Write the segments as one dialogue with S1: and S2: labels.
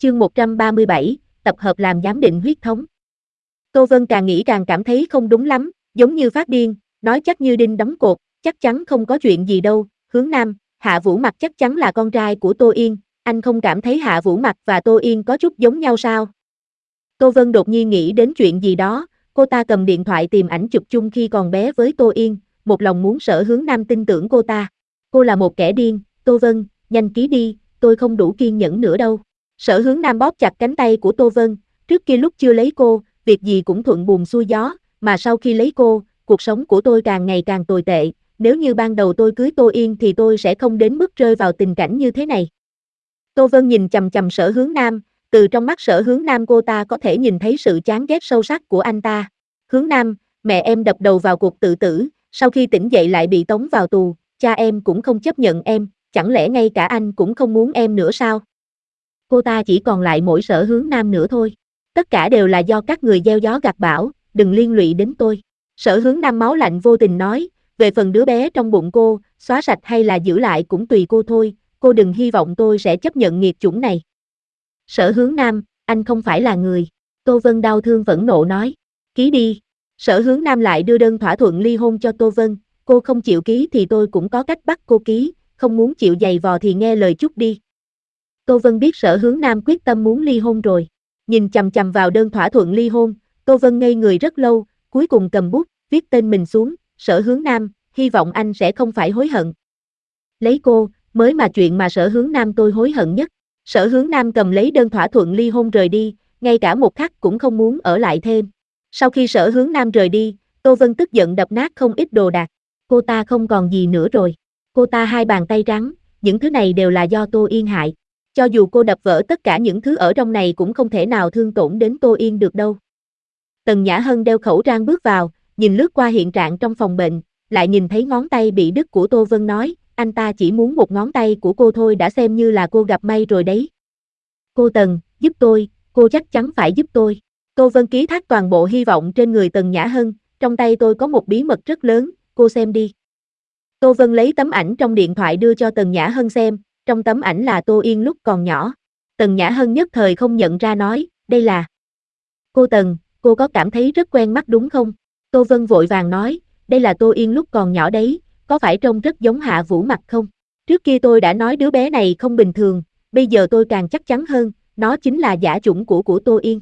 S1: Chương 137, tập hợp làm giám định huyết thống. Tô Vân càng nghĩ càng cảm thấy không đúng lắm, giống như phát điên, nói chắc như đinh đóng cột, chắc chắn không có chuyện gì đâu. Hướng Nam, Hạ Vũ Mặc chắc chắn là con trai của Tô Yên, anh không cảm thấy Hạ Vũ Mặc và Tô Yên có chút giống nhau sao? Tô Vân đột nhiên nghĩ đến chuyện gì đó, cô ta cầm điện thoại tìm ảnh chụp chung khi còn bé với Tô Yên, một lòng muốn Sở Hướng Nam tin tưởng cô ta. Cô là một kẻ điên, Tô Vân, nhanh ký đi, tôi không đủ kiên nhẫn nữa đâu. Sở Hướng Nam bóp chặt cánh tay của Tô Vân, trước kia lúc chưa lấy cô, việc gì cũng thuận buồm xuôi gió, mà sau khi lấy cô, cuộc sống của tôi càng ngày càng tồi tệ, nếu như ban đầu tôi cưới Tô Yên thì tôi sẽ không đến mức rơi vào tình cảnh như thế này. Tô Vân nhìn chằm chằm Sở Hướng Nam, từ trong mắt Sở Hướng Nam cô ta có thể nhìn thấy sự chán ghét sâu sắc của anh ta. Hướng Nam, mẹ em đập đầu vào cuộc tự tử, sau khi tỉnh dậy lại bị tống vào tù, cha em cũng không chấp nhận em, chẳng lẽ ngay cả anh cũng không muốn em nữa sao? Cô ta chỉ còn lại mỗi Sở Hướng Nam nữa thôi. Tất cả đều là do các người gieo gió gặt bão, đừng liên lụy đến tôi. Sở Hướng Nam máu lạnh vô tình nói, về phần đứa bé trong bụng cô, xóa sạch hay là giữ lại cũng tùy cô thôi, cô đừng hy vọng tôi sẽ chấp nhận nghiệt chủng này. Sở Hướng Nam, anh không phải là người. Tô Vân đau thương phẫn nộ nói, ký đi. Sở Hướng Nam lại đưa đơn thỏa thuận ly hôn cho Tô Vân, cô không chịu ký thì tôi cũng có cách bắt cô ký, không muốn chịu giày vò thì nghe lời chút đi. Tô Vân biết Sở Hướng Nam quyết tâm muốn ly hôn rồi. Nhìn chằm chằm vào đơn thỏa thuận ly hôn, Tô Vân ngây người rất lâu, cuối cùng cầm bút, viết tên mình xuống, Sở Hướng Nam, hy vọng anh sẽ không phải hối hận. Lấy cô, mới mà chuyện mà Sở Hướng Nam tôi hối hận nhất. Sở Hướng Nam cầm lấy đơn thỏa thuận ly hôn rời đi, ngay cả một khắc cũng không muốn ở lại thêm. Sau khi Sở Hướng Nam rời đi, Tô Vân tức giận đập nát không ít đồ đạc. Cô ta không còn gì nữa rồi. Cô ta hai bàn tay trắng, những thứ này đều là do Tô Yên hại. Cho dù cô đập vỡ tất cả những thứ ở trong này cũng không thể nào thương tổn đến Tô Yên được đâu. Tần Nhã Hân đeo khẩu trang bước vào, nhìn lướt qua hiện trạng trong phòng bệnh, lại nhìn thấy ngón tay bị đứt của Tô Vân nói, anh ta chỉ muốn một ngón tay của cô thôi đã xem như là cô gặp may rồi đấy. Cô Tần, giúp tôi, cô chắc chắn phải giúp tôi. Tô Vân ký thác toàn bộ hy vọng trên người Tần Nhã Hân, trong tay tôi có một bí mật rất lớn, cô xem đi. Tô Vân lấy tấm ảnh trong điện thoại đưa cho Tần Nhã Hân xem, trong tấm ảnh là Tô Yên lúc còn nhỏ. Tần Nhã Hân nhất thời không nhận ra nói, đây là... Cô Tần, cô có cảm thấy rất quen mắt đúng không? Tô Vân vội vàng nói, đây là Tô Yên lúc còn nhỏ đấy, có phải trông rất giống Hạ Vũ Mặc không? Trước kia tôi đã nói đứa bé này không bình thường, bây giờ tôi càng chắc chắn hơn, nó chính là giả chủng của Tô Yên.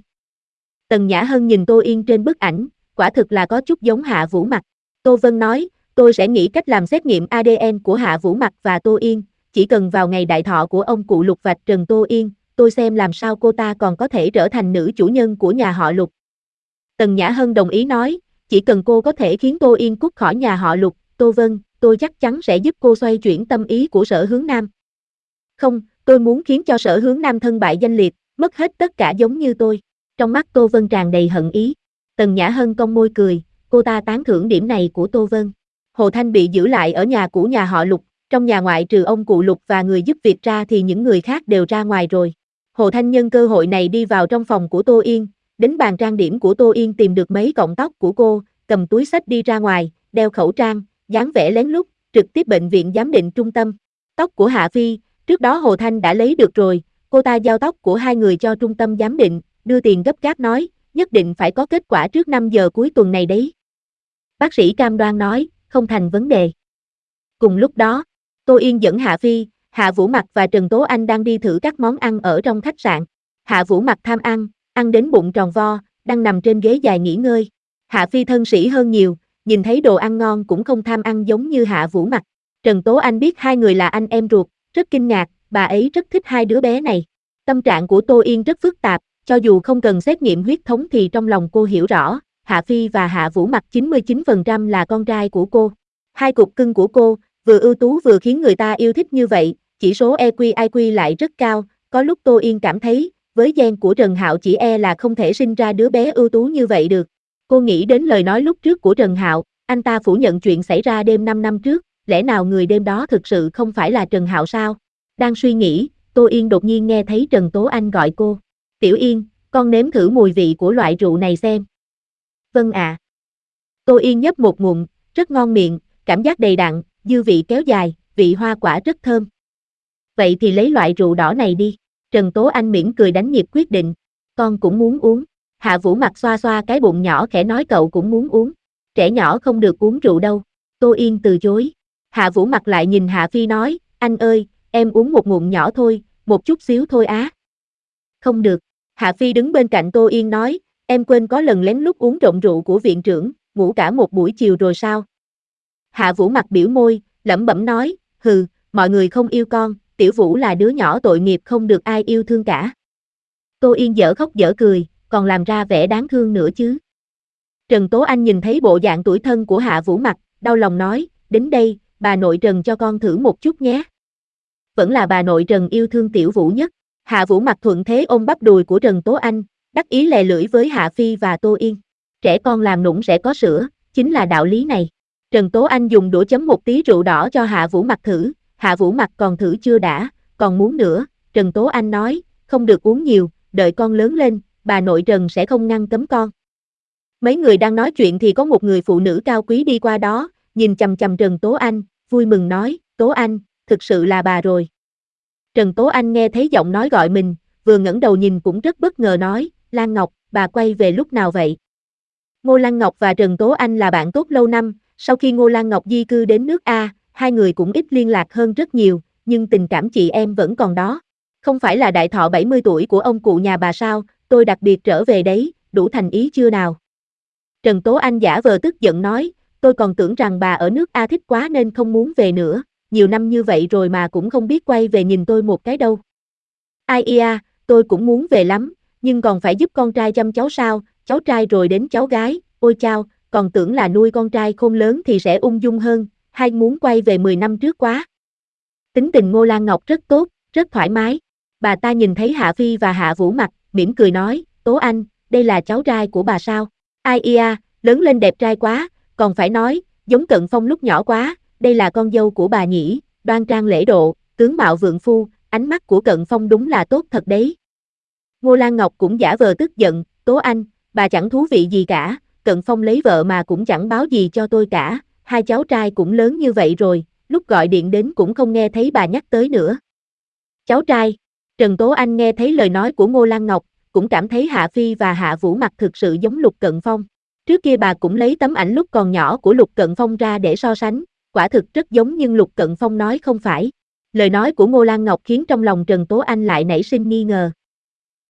S1: Tần Nhã Hân nhìn Tô Yên trên bức ảnh, quả thực là có chút giống Hạ Vũ Mặc. Tô Vân nói, tôi sẽ nghĩ cách làm xét nghiệm ADN của Hạ Vũ Mặc và Tô Yên, chỉ cần vào ngày đại thọ của ông cụ Lục vạch trần Tô Yên, tôi xem làm sao cô ta còn có thể trở thành nữ chủ nhân của nhà họ Lục. Tần Nhã Hân đồng ý nói, chỉ cần cô có thể khiến Tô Yên cút khỏi nhà họ Lục, Tô Vân, tôi chắc chắn sẽ giúp cô xoay chuyển tâm ý của Sở Hướng Nam. Không, tôi muốn khiến cho Sở Hướng Nam thân bại danh liệt, mất hết tất cả giống như tôi. Trong mắt Tô Vân tràn đầy hận ý. Tần Nhã Hân cong môi cười, cô ta tán thưởng điểm này của Tô Vân. Hồ Thanh bị giữ lại ở nhà của nhà họ Lục, trong nhà ngoại trừ ông cụ Lục và người giúp việc ra thì những người khác đều ra ngoài rồi. Hồ Thanh nhân cơ hội này đi vào trong phòng của Tô Yên, đến bàn trang điểm của Tô Yên tìm được mấy cọng tóc của cô, cầm túi xách đi ra ngoài, đeo khẩu trang, dáng vẻ lén lút, trực tiếp bệnh viện giám định trung tâm. Tóc của Hạ Phi, trước đó Hồ Thanh đã lấy được rồi, cô ta giao tóc của hai người cho trung tâm giám định, đưa tiền gấp gáp nói, nhất định phải có kết quả trước 5 giờ cuối tuần này đấy. Bác sĩ cam đoan nói, không thành vấn đề. Cùng lúc đó, Tô Yên dẫn Hạ Phi, Hạ Vũ Mặc và Trần Tố Anh đang đi thử các món ăn ở trong khách sạn. Hạ Vũ Mặc tham ăn đến bụng tròn vo, đang nằm trên ghế dài nghỉ ngơi. Hạ Phi thân sĩ hơn nhiều, nhìn thấy đồ ăn ngon cũng không tham ăn giống như Hạ Vũ Mặc. Trần Tố Anh biết hai người là anh em ruột, rất kinh ngạc, bà ấy rất thích hai đứa bé này. Tâm trạng của Tô Yên rất phức tạp, cho dù không cần xét nghiệm huyết thống thì trong lòng cô hiểu rõ, Hạ Phi và Hạ Vũ Mặc 99% là con trai của cô. Hai cục cưng của cô, vừa ưu tú vừa khiến người ta yêu thích như vậy, chỉ số EQ/IQ lại rất cao, có lúc Tô Yên cảm thấy, với gen của Trần Hạo chỉ là không thể sinh ra đứa bé ưu tú như vậy được. Cô nghĩ đến lời nói lúc trước của Trần Hạo, anh ta phủ nhận chuyện xảy ra đêm 5 năm trước, lẽ nào người đêm đó thực sự không phải là Trần Hạo sao? Đang suy nghĩ, Tô Yên đột nhiên nghe thấy Trần Tố Anh gọi cô. Tiểu Yên, con nếm thử mùi vị của loại rượu này xem. Vâng ạ. Tô Yên nhấp một ngụm, rất ngon miệng, cảm giác đầy đặn, dư vị kéo dài, vị hoa quả rất thơm. Vậy thì lấy loại rượu đỏ này đi. Trần Tố Anh mỉm cười đánh nhịp quyết định. Con cũng muốn uống. Hạ Vũ Mặc xoa xoa cái bụng nhỏ khẽ nói cậu cũng muốn uống. Trẻ nhỏ không được uống rượu đâu. Tô Yên từ chối. Hạ Vũ Mặc lại nhìn Hạ Phi nói, anh ơi, em uống một ngụm nhỏ thôi, một chút xíu thôi á. Không được. Hạ Phi đứng bên cạnh Tô Yên nói, em quên có lần lén lút uống trộm rượu của viện trưởng, ngủ cả một buổi chiều rồi sao? Hạ Vũ Mặc biểu môi, lẩm bẩm nói, hừ, mọi người không yêu con, Tiểu Vũ là đứa nhỏ tội nghiệp không được ai yêu thương cả. Tô Yên dở khóc dở cười, còn làm ra vẻ đáng thương nữa chứ. Trần Tố Anh nhìn thấy bộ dạng tủi thân của Hạ Vũ Mặc, đau lòng nói, đến đây, bà nội Trần cho con thử một chút nhé. Vẫn là bà nội Trần yêu thương Tiểu Vũ nhất. Hạ Vũ Mặc thuận thế ôm bắp đùi của Trần Tố Anh, đắc ý lè lưỡi với Hạ Phi và Tô Yên. Trẻ con làm nũng sẽ có sữa, chính là đạo lý này. Trần Tố Anh dùng đũa chấm một tí rượu đỏ cho Hạ Vũ Mặc thử, Hạ Vũ Mặc còn thử chưa đã, còn muốn nữa. Trần Tố Anh nói, không được uống nhiều, đợi con lớn lên, bà nội Trần sẽ không ngăn cấm con. Mấy người đang nói chuyện thì có một người phụ nữ cao quý đi qua đó, nhìn chằm chằm Trần Tố Anh, vui mừng nói, Tố Anh, thực sự là bà rồi. Trần Tố Anh nghe thấy giọng nói gọi mình, vừa ngẩng đầu nhìn cũng rất bất ngờ nói, Lan Ngọc, bà quay về lúc nào vậy? Ngô Lan Ngọc và Trần Tố Anh là bạn tốt lâu năm, sau khi Ngô Lan Ngọc di cư đến nước A, hai người cũng ít liên lạc hơn rất nhiều, nhưng tình cảm chị em vẫn còn đó. Không phải là đại thọ 70 tuổi của ông cụ nhà bà sao, tôi đặc biệt trở về đấy, đủ thành ý chưa nào? Trần Tố Anh giả vờ tức giận nói, tôi còn tưởng rằng bà ở nước A thích quá nên không muốn về nữa, nhiều năm như vậy rồi mà cũng không biết quay về nhìn tôi một cái đâu. Ai ia, tôi cũng muốn về lắm, nhưng còn phải giúp con trai chăm cháu sao, cháu trai rồi đến cháu gái, ôi chao, còn tưởng là nuôi con trai khôn lớn thì sẽ ung dung hơn, hay muốn quay về 10 năm trước quá. Tính tình Ngô Lan Ngọc rất tốt, rất thoải mái. Bà ta nhìn thấy Hạ Phi và Hạ Vũ Mặc, mỉm cười nói, Tố Anh, đây là cháu trai của bà sao? Ai ia, lớn lên đẹp trai quá, còn phải nói, giống Cận Phong lúc nhỏ quá, đây là con dâu của bà nhỉ, đoan trang lễ độ, tướng mạo vượng phu, ánh mắt của Cận Phong đúng là tốt thật đấy. Ngô Lan Ngọc cũng giả vờ tức giận, Tố Anh, bà chẳng thú vị gì cả, Cận Phong lấy vợ mà cũng chẳng báo gì cho tôi cả, hai cháu trai cũng lớn như vậy rồi, lúc gọi điện đến cũng không nghe thấy bà nhắc tới nữa. Cháu trai, Trần Tố Anh nghe thấy lời nói của Ngô Lan Ngọc, cũng cảm thấy Hạ Phi và Hạ Vũ Mặc thực sự giống Lục Cận Phong. Trước kia bà cũng lấy tấm ảnh lúc còn nhỏ của Lục Cận Phong ra để so sánh, quả thực rất giống nhưng Lục Cận Phong nói không phải. Lời nói của Ngô Lan Ngọc khiến trong lòng Trần Tố Anh lại nảy sinh nghi ngờ.